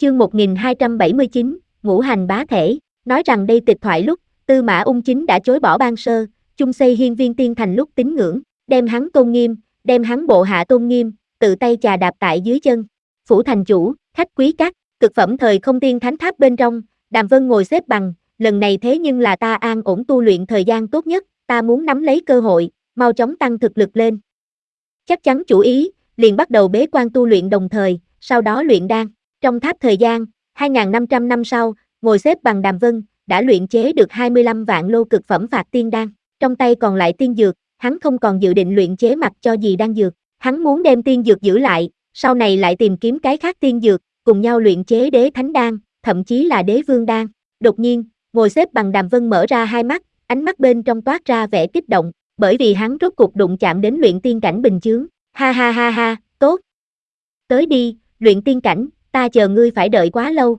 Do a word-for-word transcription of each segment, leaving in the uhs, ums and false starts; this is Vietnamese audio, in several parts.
Chương một nghìn hai trăm bảy mươi chín, Ngũ hành bá thể. Nói rằng đây tịch thoại lúc, Tư Mã Ung chính đã chối bỏ ban sơ, chung xây hiên viên tiên thành lúc tín ngưỡng, đem hắn tôn nghiêm, đem hắn bộ hạ tôn nghiêm, tự tay chà đạp tại dưới chân. Phủ thành chủ, khách quý các, cực phẩm thời không tiên thánh tháp bên trong, Đàm Vân ngồi xếp bằng, lần này thế nhưng là ta an ổn tu luyện thời gian tốt nhất, ta muốn nắm lấy cơ hội, mau chóng tăng thực lực lên. Chắc chắn chủ ý, liền bắt đầu bế quan tu luyện đồng thời, sau đó luyện đan. Trong tháp thời gian, hai nghìn năm trăm năm sau, ngồi xếp bằng Đàm Vân, đã luyện chế được hai mươi lăm vạn lô cực phẩm phạt tiên đan. Trong tay còn lại tiên dược, hắn không còn dự định luyện chế mặc cho gì đan dược. Hắn muốn đem tiên dược giữ lại, sau này lại tìm kiếm cái khác tiên dược, cùng nhau luyện chế đế thánh đan, thậm chí là đế vương đan. Đột nhiên, ngồi xếp bằng Đàm Vân mở ra hai mắt, ánh mắt bên trong toát ra vẻ kích động, bởi vì hắn rốt cục đụng chạm đến luyện tiên cảnh bình chướng. Ha ha ha ha, tốt. Tới đi, luyện tiên cảnh, ta chờ ngươi phải đợi quá lâu.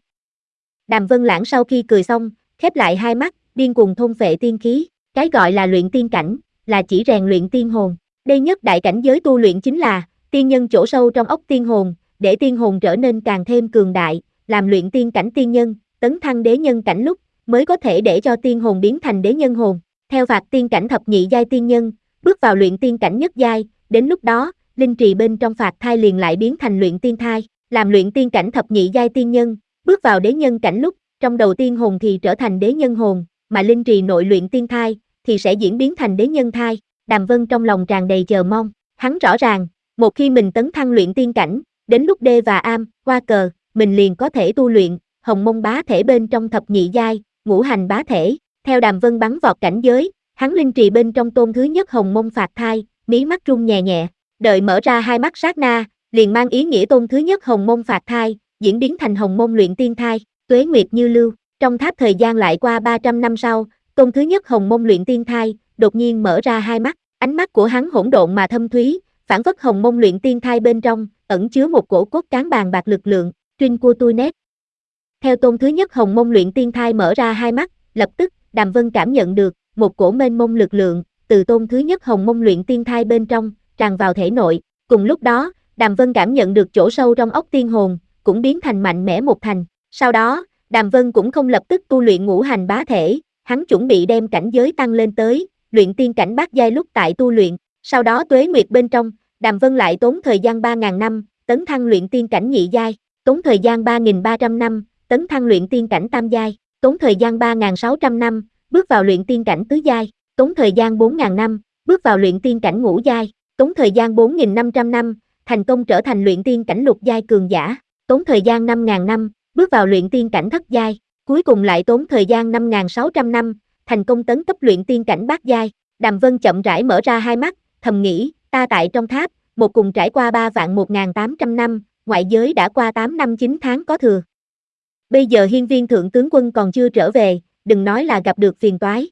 Đàm Vân Lãng sau khi cười xong, khép lại hai mắt, điên cuồng thôn phệ tiên khí. Cái gọi là luyện tiên cảnh, là chỉ rèn luyện tiên hồn. Đây nhất đại cảnh giới tu luyện chính là tiên nhân chỗ sâu trong óc tiên hồn, để tiên hồn trở nên càng thêm cường đại, làm luyện tiên cảnh tiên nhân, tấn thăng đế nhân cảnh lúc, mới có thể để cho tiên hồn biến thành đế nhân hồn. Theo phạt tiên cảnh thập nhị giai tiên nhân, bước vào luyện tiên cảnh nhất giai, đến lúc đó, linh trì bên trong phạt thai liền lại biến thành luyện tiên thai, làm luyện tiên cảnh thập nhị giai tiên nhân, bước vào đế nhân cảnh lúc, trong đầu tiên hồn thì trở thành đế nhân hồn, mà linh trì nội luyện tiên thai thì sẽ diễn biến thành đế nhân thai. Đàm Vân trong lòng tràn đầy chờ mong, hắn rõ ràng, một khi mình tấn thăng luyện tiên cảnh, đến lúc D và Am, qua cờ, mình liền có thể tu luyện hồng mông bá thể bên trong thập nhị giai, ngũ hành bá thể. Theo Đàm Vân bắn vọt cảnh giới, hắn linh trì bên trong tôn thứ nhất hồng mông phạt thai, mí mắt rung nhẹ nhẹ, đợi mở ra hai mắt sát na, liền mang ý nghĩa tôn thứ nhất hồng mông phạt thai, diễn biến thành hồng mông luyện tiên thai. Tuế nguyệt như lưu, trong tháp thời gian lại qua ba trăm năm sau, tôn thứ nhất hồng mông luyện tiên thai, đột nhiên mở ra hai mắt, ánh mắt của hắn hỗn độn mà thâm thúy, phản phất hồng mông luyện tiên thai bên trong, ẩn chứa một cổ cốt cán bàn bạc lực lượng, trinh của tôi nét. Theo tôn thứ nhất hồng mông luyện tiên thai mở ra hai mắt, lập tức, Đàm Vân cảm nhận được, một cổ mênh mông lực lượng, từ tôn thứ nhất hồng mông luyện tiên thai bên trong, tràn vào thể nội. Cùng lúc đó, Đàm Vân cảm nhận được chỗ sâu trong óc tiên hồn, cũng biến thành mạnh mẽ một thành. Sau đó, Đàm Vân cũng không lập tức tu luyện ngũ hành bá thể, hắn chuẩn bị đem cảnh giới tăng lên tới, luyện tiên cảnh bát giai lúc tại tu luyện. Sau đó tuế nguyệt bên trong, Đàm Vân lại tốn thời gian ba nghìn năm, tấn thăng luyện tiên cảnh nhị giai, tốn thời gian ba nghìn ba trăm năm, tấn thăng luyện tiên cảnh tam giai, tốn thời gian ba nghìn sáu trăm năm, bước vào luyện tiên cảnh tứ giai, tốn thời gian bốn nghìn năm, bước vào luyện tiên cảnh ngũ giai, tốn thời gian bốn nghìn năm trăm năm, thành công trở thành luyện tiên cảnh lục giai cường giả, tốn thời gian năm nghìn năm, bước vào luyện tiên cảnh thất giai, cuối cùng lại tốn thời gian năm nghìn sáu trăm năm, thành công tấn cấp luyện tiên cảnh bát giai. Đàm Vân chậm rãi mở ra hai mắt, thầm nghĩ, ta tại trong tháp, một cùng trải qua ba vạn một nghìn tám trăm năm, ngoại giới đã qua tám năm chín tháng có thừa. Bây giờ hiên viên thượng tướng quân còn chưa trở về, đừng nói là gặp được phiền toái.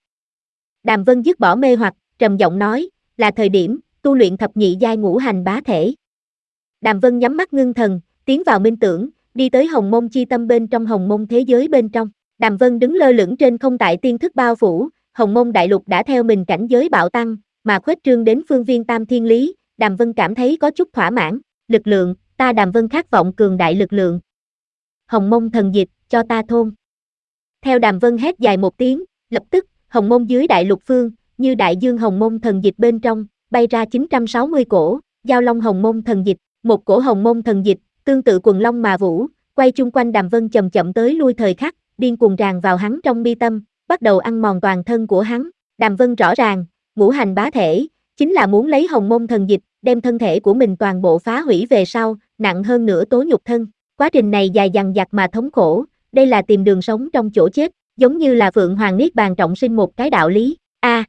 Đàm Vân dứt bỏ mê hoặc, trầm giọng nói, là thời điểm, tu luyện thập nhị giai ngũ hành bá thể. Đàm Vân nhắm mắt ngưng thần, tiến vào minh tưởng, đi tới hồng mông chi tâm bên trong hồng mông thế giới bên trong. Đàm Vân đứng lơ lửng trên không tại tiên thức bao phủ, hồng mông đại lục đã theo mình cảnh giới bạo tăng, mà khuếch trương đến phương viên tam thiên lý. Đàm Vân cảm thấy có chút thỏa mãn, lực lượng, ta Đàm Vân khát vọng cường đại lực lượng. Hồng mông thần dịch, cho ta thôn. Theo Đàm Vân hét dài một tiếng, lập tức, hồng mông dưới đại lục phương, như đại dương hồng mông thần dịch bên trong, bay ra chín trăm sáu mươi cổ, giao long hồng mông thần dịch, một cổ hồng mông thần dịch, tương tự quần long mà vũ, quay chung quanh Đàm Vân chậm chậm tới lui thời khắc, điên cuồng tràn vào hắn trong mi tâm, bắt đầu ăn mòn toàn thân của hắn. Đàm Vân rõ ràng, ngũ hành bá thể, chính là muốn lấy hồng mông thần dịch, đem thân thể của mình toàn bộ phá hủy về sau, nặng hơn nữa tố nhục thân. Quá trình này dài dằng dặc mà thống khổ, đây là tìm đường sống trong chỗ chết, giống như là Phượng Hoàng Niết Bàn trọng sinh một cái đạo lý. A, à,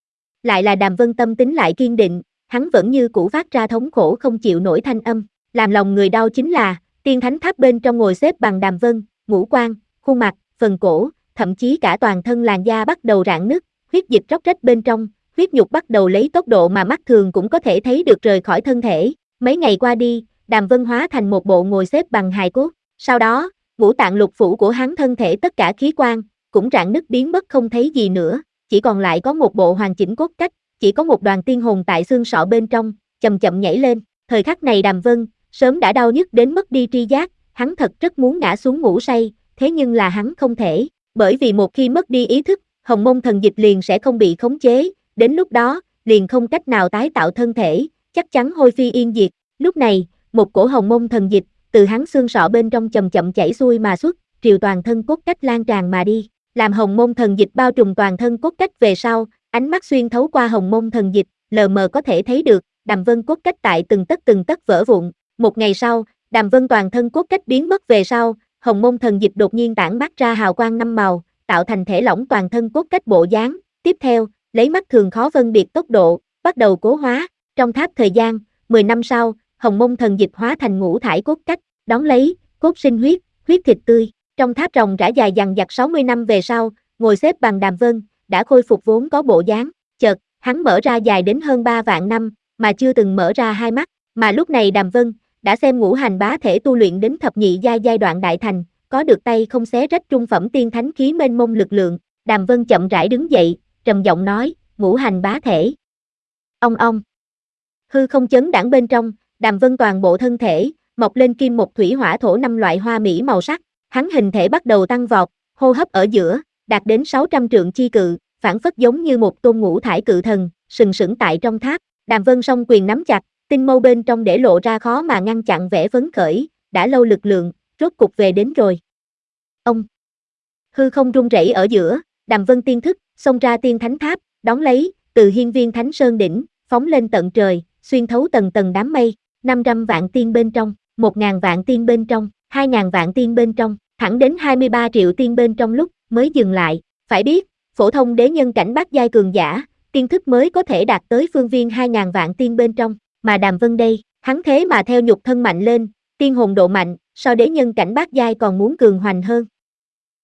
lại là Đàm Vân tâm tính lại kiên định, hắn vẫn như cũ phát ra thống khổ không chịu nổi thanh âm, làm lòng người đau chính là, tiên thánh tháp bên trong ngồi xếp bằng Đàm Vân, ngũ quan, khuôn mặt, phần cổ, thậm chí cả toàn thân làn da bắt đầu rạn nứt, huyết dịch róc rách bên trong, huyết nhục bắt đầu lấy tốc độ mà mắt thường cũng có thể thấy được rời khỏi thân thể. Mấy ngày qua đi, Đàm Vân hóa thành một bộ ngồi xếp bằng hài cốt, sau đó, ngũ tạng lục phủ của hắn thân thể tất cả khí quan, cũng rạn nứt biến mất không thấy gì nữa, chỉ còn lại có một bộ hoàn chỉnh cốt cách, chỉ có một đoàn tiên hồn tại xương sọ bên trong, chậm chậm nhảy lên. Thời khắc này Đàm Vân, sớm đã đau nhức đến mất đi tri giác, hắn thật rất muốn ngã xuống ngủ say, thế nhưng là hắn không thể, bởi vì một khi mất đi ý thức, hồng môn thần dịch liền sẽ không bị khống chế, đến lúc đó, liền không cách nào tái tạo thân thể, chắc chắn hôi phi yên diệt. Lúc này, một cổ hồng môn thần dịch, từ hắn xương sọ bên trong chậm chậm chảy xuôi mà xuất, triều toàn thân cốt cách lan tràn mà đi, làm hồng môn thần dịch bao trùm toàn thân cốt cách về sau, ánh mắt xuyên thấu qua hồng môn thần dịch, lờ mờ có thể thấy được, Đàm Vân cốt cách tại từng tấc từng tấc vỡ vụn. Một ngày sau, Đàm Vân toàn thân cốt cách biến mất về sau, hồng môn thần dịch đột nhiên tản mát ra hào quang năm màu, tạo thành thể lỏng toàn thân cốt cách bộ dáng. Tiếp theo, lấy mắt thường khó phân biệt tốc độ, bắt đầu cố hóa. Trong tháp thời gian, mười năm sau, hồng môn thần dịch hóa thành ngũ thải cốt cách, đón lấy, cốt sinh huyết, huyết thịt tươi. Trong tháp ròng rã dài dằng dặc sáu mươi năm về sau, ngồi xếp bằng Đàm Vân, đã khôi phục vốn có bộ dáng. Chợt, hắn mở ra dài đến hơn ba vạn năm, mà chưa từng mở ra hai mắt. Mà lúc này Đàm Vân, đã xem ngũ hành bá thể tu luyện đến thập nhị giai giai đoạn đại thành, có được tay không xé rách trung phẩm tiên thánh khí mênh mông lực lượng. Đàm Vân chậm rãi đứng dậy, trầm giọng nói, ngũ hành bá thể. Ong ong. Hư không chấn đãng bên trong, Đàm Vân toàn bộ thân thể, mọc lên kim một thủy hỏa thổ năm loại hoa mỹ màu sắc, hắn hình thể bắt đầu tăng vọt, hô hấp ở giữa, đạt đến sáu trăm trượng chi cự, phản phất giống như một tôn ngũ thải cự thần, sừng sững tại trong tháp. Đàm Vân song quyền nắm chặt, tinh mâu bên trong để lộ ra khó mà ngăn chặn vẻ phấn khởi, đã lâu lực lượng, rốt cục về đến rồi. Ông. Hư không rung rẩy ở giữa, Đàm Vân tiên thức, xông ra tiên thánh tháp, đón lấy, từ hiên viên thánh sơn đỉnh, phóng lên tận trời, xuyên thấu tầng tầng đám mây, năm trăm vạn tiên bên trong, một ngàn vạn tiên bên trong, hai ngàn vạn tiên bên trong, thẳng đến hai mươi ba triệu tiên bên trong lúc, mới dừng lại. Phải biết, phổ thông đế nhân cảnh bát giai cường giả, tiên thức mới có thể đạt tới phương viên hai ngàn vạn tiên bên trong, mà Đàm Vân đây, hắn thế mà theo nhục thân mạnh lên, tiên hồn độ mạnh, so đế nhân cảnh bát giai còn muốn cường hoành hơn.